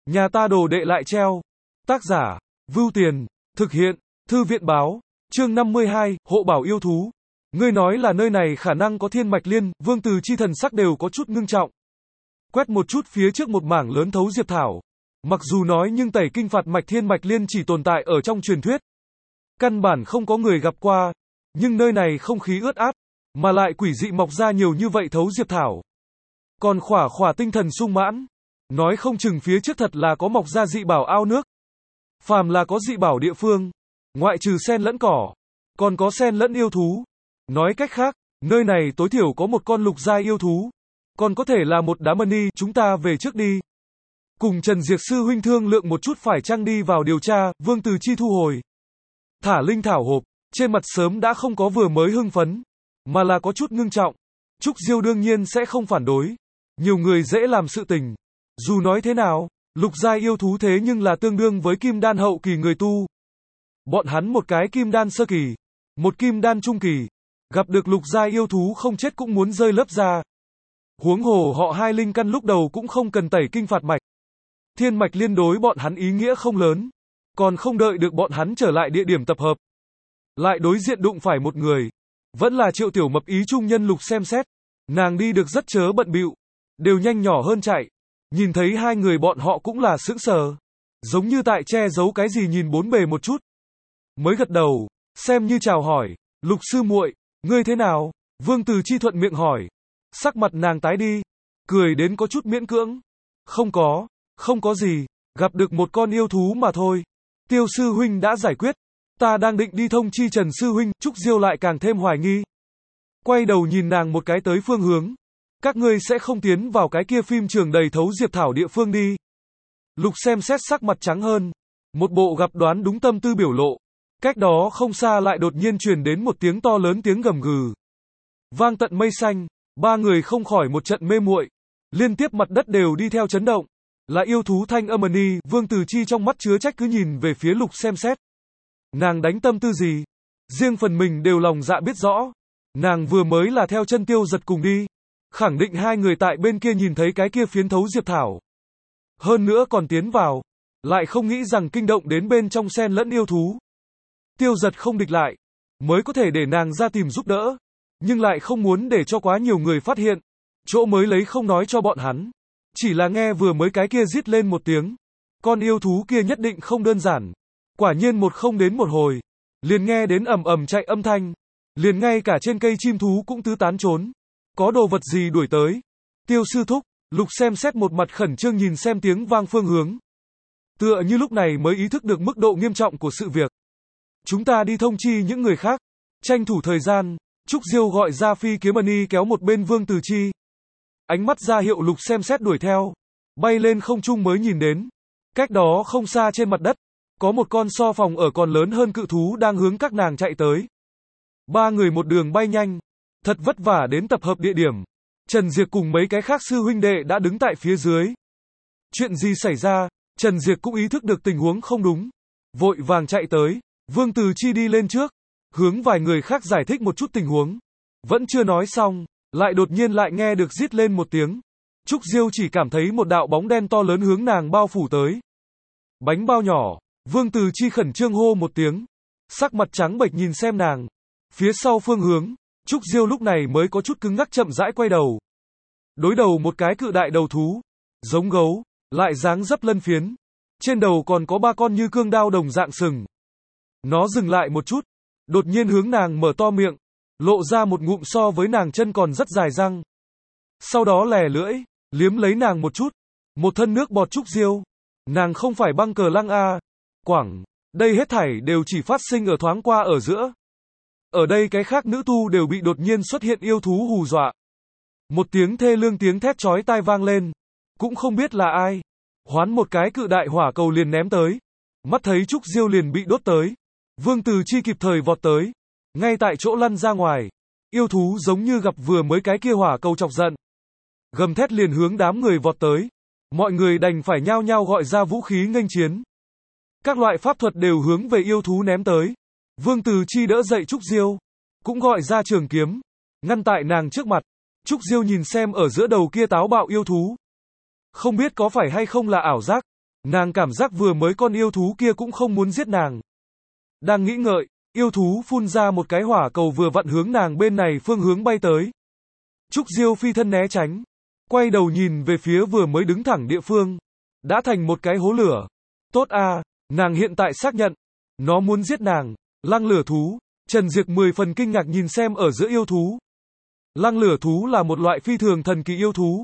Nhà ta đồ đệ lại treo. Tác giả, Vưu Tiền, thực hiện, Thư viện báo, chương 52, hộ bảo yêu thú. Ngươi nói là nơi này khả năng có thiên mạch liên, Vương Từ Chi thần sắc đều có chút ngưng trọng. Quét một chút phía trước một mảng lớn thấu diệp thảo. Mặc dù nói nhưng tẩy kinh phạt mạch thiên mạch liên chỉ tồn tại ở trong truyền thuyết. Căn bản không có người gặp qua, nhưng nơi này không khí ướt át, mà lại quỷ dị mọc ra nhiều như vậy thấu diệp thảo. Còn khỏa tinh thần sung mãn, nói không chừng phía trước thật là có mọc ra dị bảo ao nước. Phàm là có dị bảo địa phương, ngoại trừ sen lẫn cỏ, còn có sen lẫn yêu thú. Nói cách khác, nơi này tối thiểu có một con lục giai yêu thú, còn có thể là một đám mani, chúng ta về trước đi. Cùng Trần Diệp sư huynh thương lượng một chút phải chăng đi vào điều tra, Vương Từ Chi thu hồi. Thả linh thảo hộp, trên mặt sớm đã không có vừa mới hưng phấn, mà là có chút ngưng trọng. Trúc Diêu đương nhiên sẽ không phản đối. Nhiều người dễ làm sự tình. Dù nói thế nào, lục giai yêu thú thế nhưng là tương đương với kim đan hậu kỳ người tu. Bọn hắn một cái kim đan sơ kỳ, một kim đan trung kỳ, gặp được lục giai yêu thú không chết cũng muốn rơi lớp ra. Huống hồ họ hai linh căn lúc đầu cũng không cần tẩy kinh phạt mạch. Thiên mạch liên đối bọn hắn ý nghĩa không lớn, còn không đợi được bọn hắn trở lại địa điểm tập hợp. Lại đối diện đụng phải một người, vẫn là Triệu Tiểu Mập ý trung nhân lục xem xét. Nàng đi được rất chớ bận bịu, đều nhanh nhỏ hơn chạy. Nhìn thấy hai người bọn họ cũng là sững sờ, giống như tại che giấu cái gì nhìn bốn bề một chút. Mới gật đầu, xem như chào hỏi, Lục sư muội, ngươi thế nào? Vương Từ Chi thuận miệng hỏi. Sắc mặt nàng tái đi, cười đến có chút miễn cưỡng. Không có gì, gặp được một con yêu thú mà thôi. Tiêu sư huynh đã giải quyết, ta đang định đi thông chi Trần sư huynh. Trúc Diêu lại càng thêm hoài nghi. Quay đầu nhìn nàng một cái tới phương hướng. Các ngươi sẽ không tiến vào cái kia phim trường đầy thấu diệp thảo địa phương đi. Lục xem xét sắc mặt trắng hơn, một bộ gặp đoán đúng tâm tư biểu lộ. Cách đó không xa lại đột nhiên truyền đến một tiếng to lớn tiếng gầm gừ. Vang tận mây xanh, ba người không khỏi một trận mê muội, liên tiếp mặt đất đều đi theo chấn động. Là yêu thú thanh âm ni, Vương Từ Chi trong mắt chứa trách cứ nhìn về phía Lục xem xét. Nàng đánh tâm tư gì? Riêng phần mình đều lòng dạ biết rõ. Nàng vừa mới là theo chân Tiêu Giật cùng đi. Khẳng định hai người tại bên kia nhìn thấy cái kia phiến thấu diệp thảo. Hơn nữa còn tiến vào. Lại không nghĩ rằng kinh động đến bên trong sen lẫn yêu thú. Tiêu Giật không địch lại. Mới có thể để nàng ra tìm giúp đỡ. Nhưng lại không muốn để cho quá nhiều người phát hiện. Chỗ mới lấy không nói cho bọn hắn. Chỉ là nghe vừa mới cái kia rít lên một tiếng. Con yêu thú kia nhất định không đơn giản. Quả nhiên một không đến một hồi. Liền nghe đến ầm ầm chạy âm thanh. Liền ngay cả trên cây chim thú cũng tứ tán trốn. Có đồ vật gì đuổi tới? Tiêu sư thúc, Lục xem xét một mặt khẩn trương nhìn xem tiếng vang phương hướng. Tựa như lúc này mới ý thức được mức độ nghiêm trọng của sự việc. Chúng ta đi thông chi những người khác. Tranh thủ thời gian, Trúc Diêu gọi ra phi kiếm mani kéo một bên Vương Từ Chi. Ánh mắt ra hiệu Lục xem xét đuổi theo. Bay lên không trung mới nhìn đến. Cách đó không xa trên mặt đất, có một con so phòng ở còn lớn hơn cự thú đang hướng các nàng chạy tới. Ba người một đường bay nhanh. Thật vất vả đến tập hợp địa điểm. Trần Diệp cùng mấy cái khác sư huynh đệ đã đứng tại phía dưới. Chuyện gì xảy ra? Trần Diệp cũng ý thức được tình huống không đúng. Vội vàng chạy tới. Vương Từ Chi đi lên trước. Hướng vài người khác giải thích một chút tình huống. Vẫn chưa nói xong. Lại đột nhiên lại nghe được rít lên một tiếng. Trúc Diêu chỉ cảm thấy một đạo bóng đen to lớn hướng nàng bao phủ tới. Bánh bao nhỏ. Vương Từ Chi khẩn trương hô một tiếng. Sắc mặt trắng bệch nhìn xem nàng. Phía sau phương hướng. Trúc Diêu lúc này mới có chút cứng ngắc chậm rãi quay đầu. Đối đầu một cái cự đại đầu thú. Giống gấu. Lại dáng dấp lân phiến. Trên đầu còn có ba con như cương đao đồng dạng sừng. Nó dừng lại một chút. Đột nhiên hướng nàng mở to miệng. Lộ ra một ngụm so với nàng chân còn rất dài răng. Sau đó lè lưỡi. Liếm lấy nàng một chút. Một thân nước bọt Trúc Diêu. Nàng không phải băng cờ lăng a. Quảng. Đây hết thảy đều chỉ phát sinh ở thoáng qua ở giữa. Ở đây cái khác nữ tu đều bị đột nhiên xuất hiện yêu thú hù dọa. Một tiếng thê lương tiếng thét chói tai vang lên. Cũng không biết là ai. Hoán một cái cự đại hỏa cầu liền ném tới. Mắt thấy Trúc Diêu liền bị đốt tới. Vương Từ Chi kịp thời vọt tới. Ngay tại chỗ lăn ra ngoài. Yêu thú giống như gặp vừa mới cái kia hỏa cầu chọc giận. Gầm thét liền hướng đám người vọt tới. Mọi người đành phải nhao nhao gọi ra vũ khí nghênh chiến. Các loại pháp thuật đều hướng về yêu thú ném tới. Vương Từ Chi đỡ dậy Trúc Diêu. Cũng gọi ra trường kiếm. Ngăn tại nàng trước mặt. Trúc Diêu nhìn xem ở giữa đầu kia táo bạo yêu thú. Không biết có phải hay không là ảo giác. Nàng cảm giác vừa mới con yêu thú kia cũng không muốn giết nàng. Đang nghĩ ngợi, yêu thú phun ra một cái hỏa cầu vừa vặn hướng nàng bên này phương hướng bay tới. Trúc Diêu phi thân né tránh, quay đầu nhìn về phía vừa mới đứng thẳng địa phương, đã thành một cái hố lửa. Tốt a, nàng hiện tại xác nhận, nó muốn giết nàng. Lăng lửa thú, Trần Diệp 10 phần kinh ngạc nhìn xem ở giữa yêu thú. Lăng lửa thú là một loại phi thường thần kỳ yêu thú.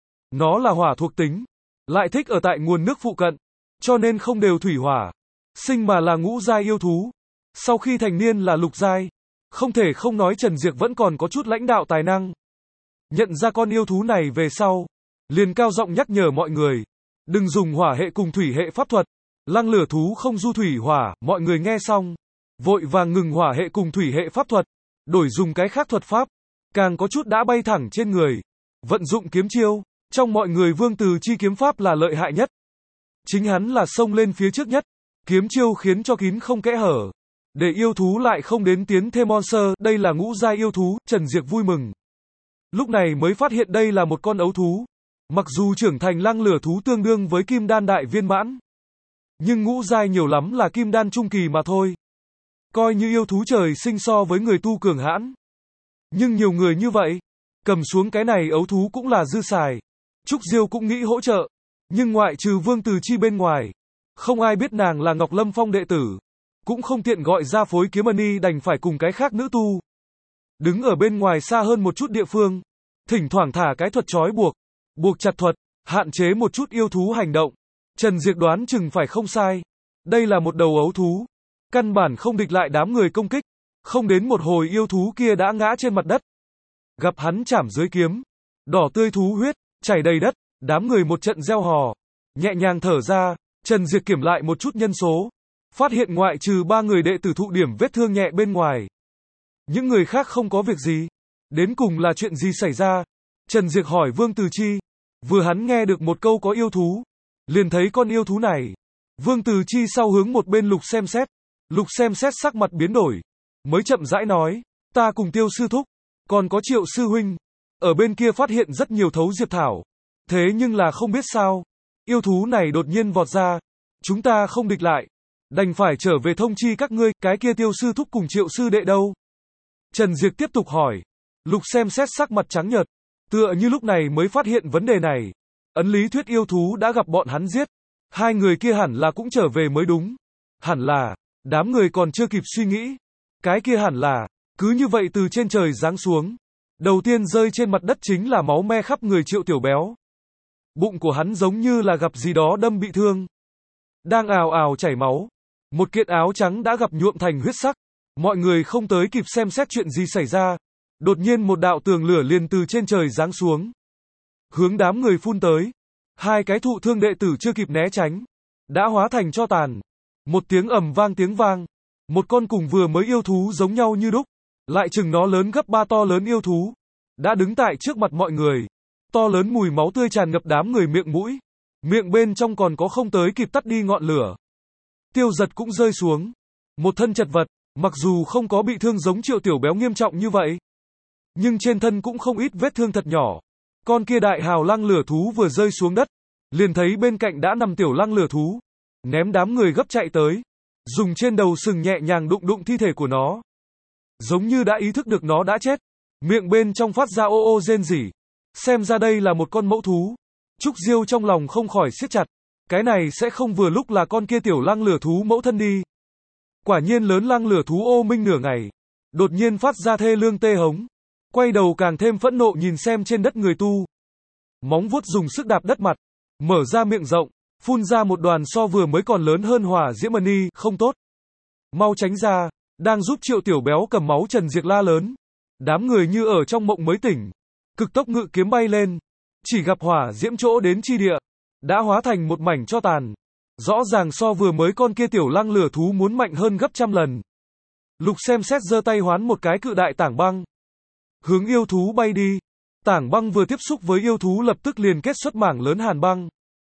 Nó là hỏa thuộc tính, lại thích ở tại nguồn nước phụ cận, cho nên không đều thủy hỏa sinh mà là ngũ giai yêu thú. Sau khi thành niên là lục giai. Không thể không nói Trần Diệp vẫn còn có chút lãnh đạo tài năng. Nhận ra con yêu thú này về sau, liền cao giọng nhắc nhở mọi người, đừng dùng hỏa hệ cùng thủy hệ pháp thuật. Lăng lửa thú không du thủy hỏa, mọi người nghe xong, vội vàng ngừng hỏa hệ cùng thủy hệ pháp thuật, đổi dùng cái khác thuật pháp, càng có chút đã bay thẳng trên người, vận dụng kiếm chiêu. Trong mọi người Vương Từ Chi kiếm pháp là lợi hại nhất. Chính hắn là xông lên phía trước nhất, kiếm chiêu khiến cho kín không kẽ hở, để yêu thú lại không đến tiến thêm monster. Đây là ngũ giai yêu thú, Trần Diệp vui mừng. Lúc này mới phát hiện đây là một con ấu thú. Mặc dù trưởng thành lăng lửa thú tương đương với kim đan đại viên mãn, nhưng ngũ giai nhiều lắm là kim đan trung kỳ mà thôi. Coi như yêu thú trời sinh so với người tu cường hãn. Nhưng nhiều người như vậy, cầm xuống cái này ấu thú cũng là dư xài. Trúc Diêu cũng nghĩ hỗ trợ, nhưng ngoại trừ Vương Từ Chi bên ngoài, không ai biết nàng là Ngọc Lâm Phong đệ tử, cũng không tiện gọi ra phối kiếm ni, đành phải cùng cái khác nữ tu đứng ở bên ngoài xa hơn một chút địa phương, thỉnh thoảng thả cái thuật trói buộc, buộc chặt thuật, hạn chế một chút yêu thú hành động. Trần Diệp đoán chừng phải không sai, đây là một đầu ấu thú, căn bản không địch lại đám người công kích, không đến một hồi yêu thú kia đã ngã trên mặt đất. Gặp hắn chảm dưới kiếm, đỏ tươi thú huyết chảy đầy đất, đám người một trận reo hò, nhẹ nhàng thở ra. Trần Diệp kiểm lại một chút nhân số, phát hiện ngoại trừ 3 người đệ tử thụ điểm vết thương nhẹ bên ngoài, những người khác không có việc gì. Đến cùng là chuyện gì xảy ra? Trần Diệp hỏi Vương Từ Chi. Vừa hắn nghe được một câu có yêu thú, liền thấy con yêu thú này. Vương Từ Chi sau hướng một bên Lục xem xét. Lục xem xét sắc mặt biến đổi, mới chậm rãi nói, ta cùng Tiêu sư thúc, còn có Triệu sư huynh, ở bên kia phát hiện rất nhiều thấu diệp thảo. Thế nhưng là không biết sao, yêu thú này đột nhiên vọt ra, chúng ta không địch lại, đành phải trở về thông chi các ngươi. Cái kia Tiêu sư thúc cùng Triệu sư đệ đâu? Trần Diệp tiếp tục hỏi. Lục xem xét sắc mặt trắng nhợt, tựa như lúc này mới phát hiện vấn đề này. Ấn lý thuyết yêu thú đã gặp bọn hắn giết, hai người kia hẳn là cũng trở về mới đúng. Hẳn là, đám người còn chưa kịp suy nghĩ, cái kia hẳn là, cứ như vậy từ trên trời giáng xuống. Đầu tiên rơi trên mặt đất chính là máu me khắp người Triệu Tiểu Béo. Bụng của hắn giống như là gặp gì đó đâm bị thương, đang ào ào chảy máu. Một kiện áo trắng đã gặp nhuộm thành huyết sắc. Mọi người không tới kịp xem xét chuyện gì xảy ra, đột nhiên một đạo tường lửa liền từ trên trời giáng xuống, hướng đám người phun tới. Hai cái thụ thương đệ tử chưa kịp né tránh, đã hóa thành tro tàn. Một tiếng ầm vang tiếng vang, một con cùng vừa mới yêu thú giống nhau như đúc, lại chừng nó lớn gấp 3 to lớn yêu thú, đã đứng tại trước mặt mọi người. To lớn mùi máu tươi tràn ngập đám người miệng mũi, miệng bên trong còn có không tới kịp tắt đi ngọn lửa. Tiêu Giật cũng rơi xuống, một thân chật vật, mặc dù không có bị thương giống Triệu Tiểu Béo nghiêm trọng như vậy, nhưng trên thân cũng không ít vết thương thật nhỏ. Con kia đại hào lăng lửa thú vừa rơi xuống đất, liền thấy bên cạnh đã nằm tiểu lăng lửa thú, ném đám người gấp chạy tới, dùng trên đầu sừng nhẹ nhàng đụng đụng thi thể của nó, giống như đã ý thức được nó đã chết, miệng bên trong phát ra ô ô rên rỉ. Xem ra đây là một con mẫu thú. Trúc Diêu trong lòng không khỏi siết chặt, cái này sẽ không vừa lúc là con kia tiểu lăng lửa thú mẫu thân đi. Quả nhiên lớn lăng lửa thú ô minh nửa ngày, đột nhiên phát ra thê lương tê hống, quay đầu càng thêm phẫn nộ nhìn xem trên đất người tu. Móng vuốt dùng sức đạp đất mặt, mở ra miệng rộng, phun ra một đoàn so vừa mới còn lớn hơn hỏa diễm ni. Không tốt, mau tránh ra. Đang giúp Triệu Tiểu Béo cầm máu Trần Diệp la lớn. Đám người như ở trong mộng mới tỉnh, cực tốc ngự kiếm bay lên, chỉ gặp hỏa diễm chỗ đến chi địa, đã hóa thành một mảnh tro tàn. Rõ ràng so vừa mới con kia tiểu lăng lửa thú muốn mạnh hơn gấp trăm lần. Lục xem xét giơ tay hoán một cái cự đại tảng băng, hướng yêu thú bay đi. Tảng băng vừa tiếp xúc với yêu thú lập tức liền kết xuất mảng lớn hàn băng,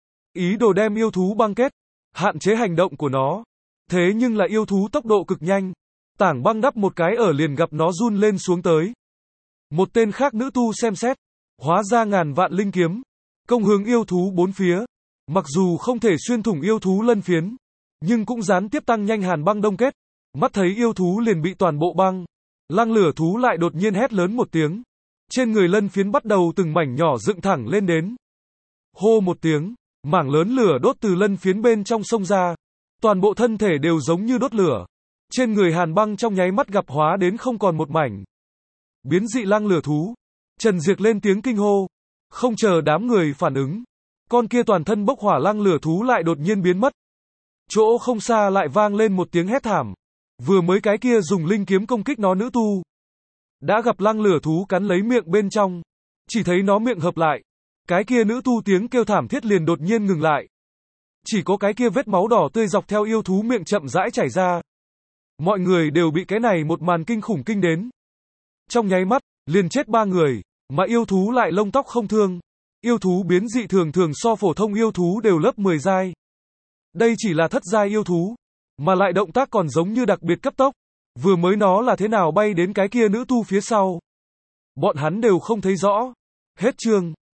ý đồ đem yêu thú băng kết, hạn chế hành động của nó. Thế nhưng là yêu thú tốc độ cực nhanh, tảng băng đắp một cái ở liền gặp nó run lên xuống tới. Một tên khác nữ tu xem xét, hóa ra ngàn vạn linh kiếm, công hướng yêu thú bốn phía. Mặc dù không thể xuyên thủng yêu thú lân phiến, nhưng cũng gián tiếp tăng nhanh hàn băng đông kết. Mắt thấy yêu thú liền bị toàn bộ băng. Lăng lửa thú lại đột nhiên hét lớn một tiếng. Trên người lân phiến bắt đầu từng mảnh nhỏ dựng thẳng lên đến. Hô một tiếng, mảng lớn lửa đốt từ lân phiến bên trong xông ra. Toàn bộ thân thể đều giống như đốt lửa. Trên người hàn băng trong nháy mắt gặp hóa đến không còn một mảnh. Biến dị lăng lửa thú. Trần Diệc lên tiếng kinh hô. Không chờ đám người phản ứng. Con kia toàn thân bốc hỏa lăng lửa thú lại đột nhiên biến mất. Chỗ không xa lại vang lên một tiếng hét thảm. Vừa mới cái kia dùng linh kiếm công kích nó nữ tu. Đã gặp lăng lửa thú cắn lấy miệng bên trong. Chỉ thấy nó miệng hợp lại. Cái kia nữ tu tiếng kêu thảm thiết liền đột nhiên ngừng lại. Chỉ có cái kia vết máu đỏ tươi dọc theo yêu thú miệng chậm rãi chảy ra. Mọi người đều bị cái này một màn kinh khủng kinh đến. Trong nháy mắt, liền chết 3 người, mà yêu thú lại lông tóc không thương. Yêu thú biến dị thường thường so phổ thông yêu thú đều lớp 10 giai. Đây chỉ là thất giai yêu thú, mà lại động tác còn giống như đặc biệt cấp tốc. Vừa mới nó là thế nào bay đến cái kia nữ tu phía sau. Bọn hắn đều không thấy rõ. Hết chương.